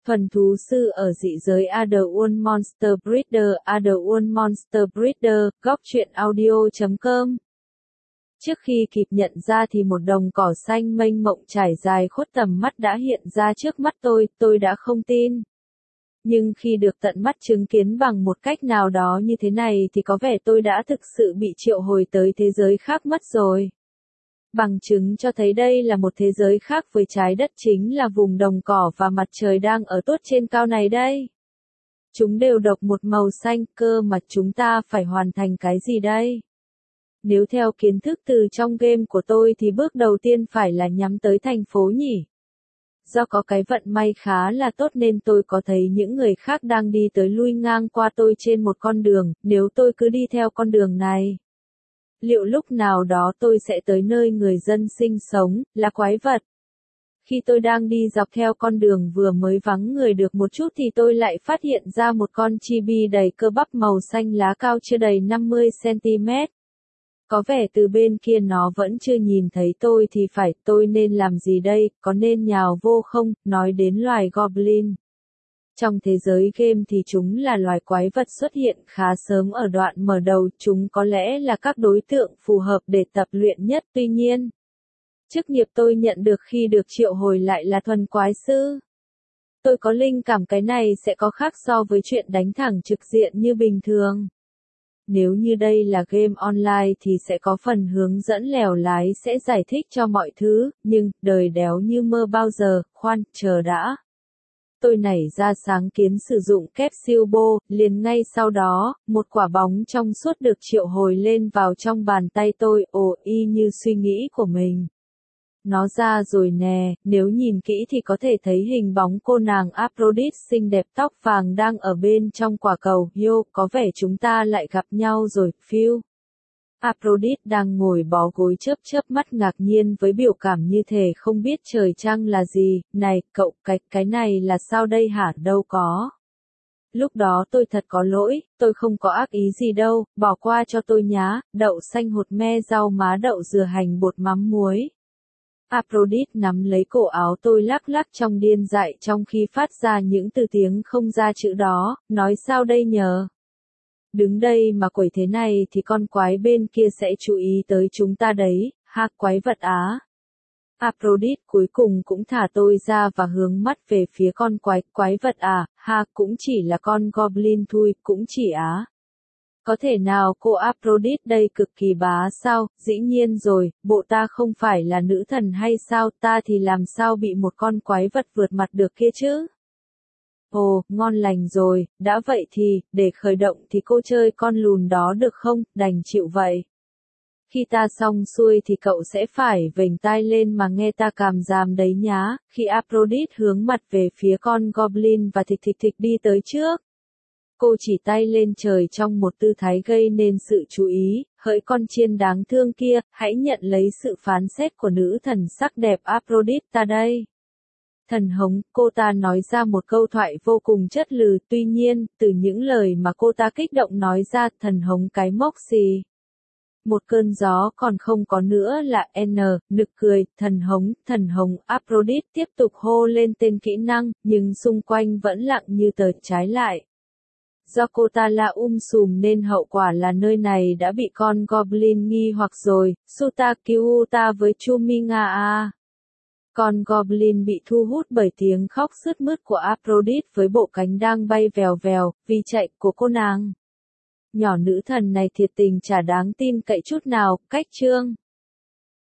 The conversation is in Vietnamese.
Thuần thú sư ở dị giới Otherworld Monster Breeder, Otherworld Monster Breeder, góc truyện audio.com. Trước khi kịp nhận ra thì một đồng cỏ xanh mênh mộng trải dài khuất tầm mắt đã hiện ra trước mắt tôi đã không tin. Nhưng khi được tận mắt chứng kiến bằng một cách nào đó như thế này thì có vẻ tôi đã thực sự bị triệu hồi tới thế giới khác mất rồi. Bằng chứng cho thấy đây là một thế giới khác với trái đất chính là vùng đồng cỏ và mặt trời đang ở tốt trên cao này đây. Chúng đều độc một màu xanh cơ mà chúng ta phải hoàn thành cái gì đây? Nếu theo kiến thức từ trong game của tôi thì bước đầu tiên phải là nhắm tới thành phố nhỉ? Do có cái vận may khá là tốt nên tôi có thấy những người khác đang đi tới lui ngang qua tôi trên một con đường, nếu tôi cứ đi theo con đường này. Liệu lúc nào đó tôi sẽ tới nơi người dân sinh sống, là quái vật? Khi tôi đang đi dọc theo con đường vừa mới vắng người được một chút thì tôi lại phát hiện ra một con chibi đầy cơ bắp màu xanh lá cao chưa đầy 50 cm. Có vẻ từ bên kia nó vẫn chưa nhìn thấy tôi thì phải, tôi nên làm gì đây, có nên nhào vô không, nói đến loài Goblin. Trong thế giới game thì chúng là loài quái vật xuất hiện khá sớm ở đoạn mở đầu, chúng có lẽ là các đối tượng phù hợp để tập luyện nhất. Tuy nhiên, chức nghiệp tôi nhận được khi được triệu hồi lại là thuần quái sư. Tôi có linh cảm cái này sẽ có khác so với chuyện đánh thẳng trực diện như bình thường. Nếu như đây là game online thì sẽ có phần hướng dẫn lèo lái sẽ giải thích cho mọi thứ, nhưng, đời đéo như mơ bao giờ, khoan, chờ đã. Tôi nảy ra sáng kiến sử dụng capsule ball, liền ngay sau đó, một quả bóng trong suốt được triệu hồi lên vào trong bàn tay tôi, y như suy nghĩ của mình. Nó ra rồi nè, nếu nhìn kỹ thì có thể thấy hình bóng cô nàng Aphrodite xinh đẹp tóc vàng đang ở bên trong quả cầu. Yo, có vẻ chúng ta lại gặp nhau rồi, phiêu. Aphrodite đang ngồi bó gối chớp mắt ngạc nhiên với biểu cảm như thể không biết trời trăng là gì. Này, cậu, cái này là sao đây hả? Đâu có. Lúc đó tôi thật có lỗi, tôi không có ác ý gì đâu, bỏ qua cho tôi nhá, đậu xanh hột me rau má đậu dừa hành bột mắm muối. Aphrodite nắm lấy cổ áo tôi lắc lắc trong điên dại trong khi phát ra những từ tiếng không ra chữ đó, nói sao đây nhờ? Đứng đây mà quẩy thế này thì con quái bên kia sẽ chú ý tới chúng ta đấy, ha quái vật á. Aphrodite cuối cùng cũng thả tôi ra và hướng mắt về phía con quái vật à, ha cũng chỉ là con goblin thôi, cũng chỉ á. Có thể nào cô Aphrodite đây cực kỳ bá sao, dĩ nhiên rồi, bộ ta không phải là nữ thần hay sao, ta thì làm sao bị một con quái vật vượt mặt được kia chứ? Ồ, ngon lành rồi, đã vậy thì, để khởi động thì cô chơi con lùn đó được không, đành chịu vậy. Khi ta xong xuôi thì cậu sẽ phải vểnh tai lên mà nghe ta càm ràm đấy nhá, khi Aphrodite hướng mặt về phía con goblin và thịch đi tới trước. Cô chỉ tay lên trời trong một tư thái gây nên sự chú ý, hỡi con chiên đáng thương kia, hãy nhận lấy sự phán xét của nữ thần sắc đẹp Aphrodite ta đây. Thần hống, cô ta nói ra một câu thoại vô cùng chất lừ, tuy nhiên, từ những lời mà cô ta kích động nói ra, thần hống cái mốc xì. Một cơn gió còn không có nữa là nực cười, thần hống, Aphrodite tiếp tục hô lên tên kỹ năng, nhưng xung quanh vẫn lặng như tờ. Trái lại. Do cô ta là sùm nên hậu quả là nơi này đã bị con goblin nghi hoặc rồi, Suta cứu ta với Chuminga a. Con goblin bị thu hút bởi tiếng khóc sướt mướt của Aphrodite với bộ cánh đang bay vèo vèo, vì chạy của cô nàng. Nhỏ nữ thần này thiệt tình chả đáng tin cậy chút nào, cách chương.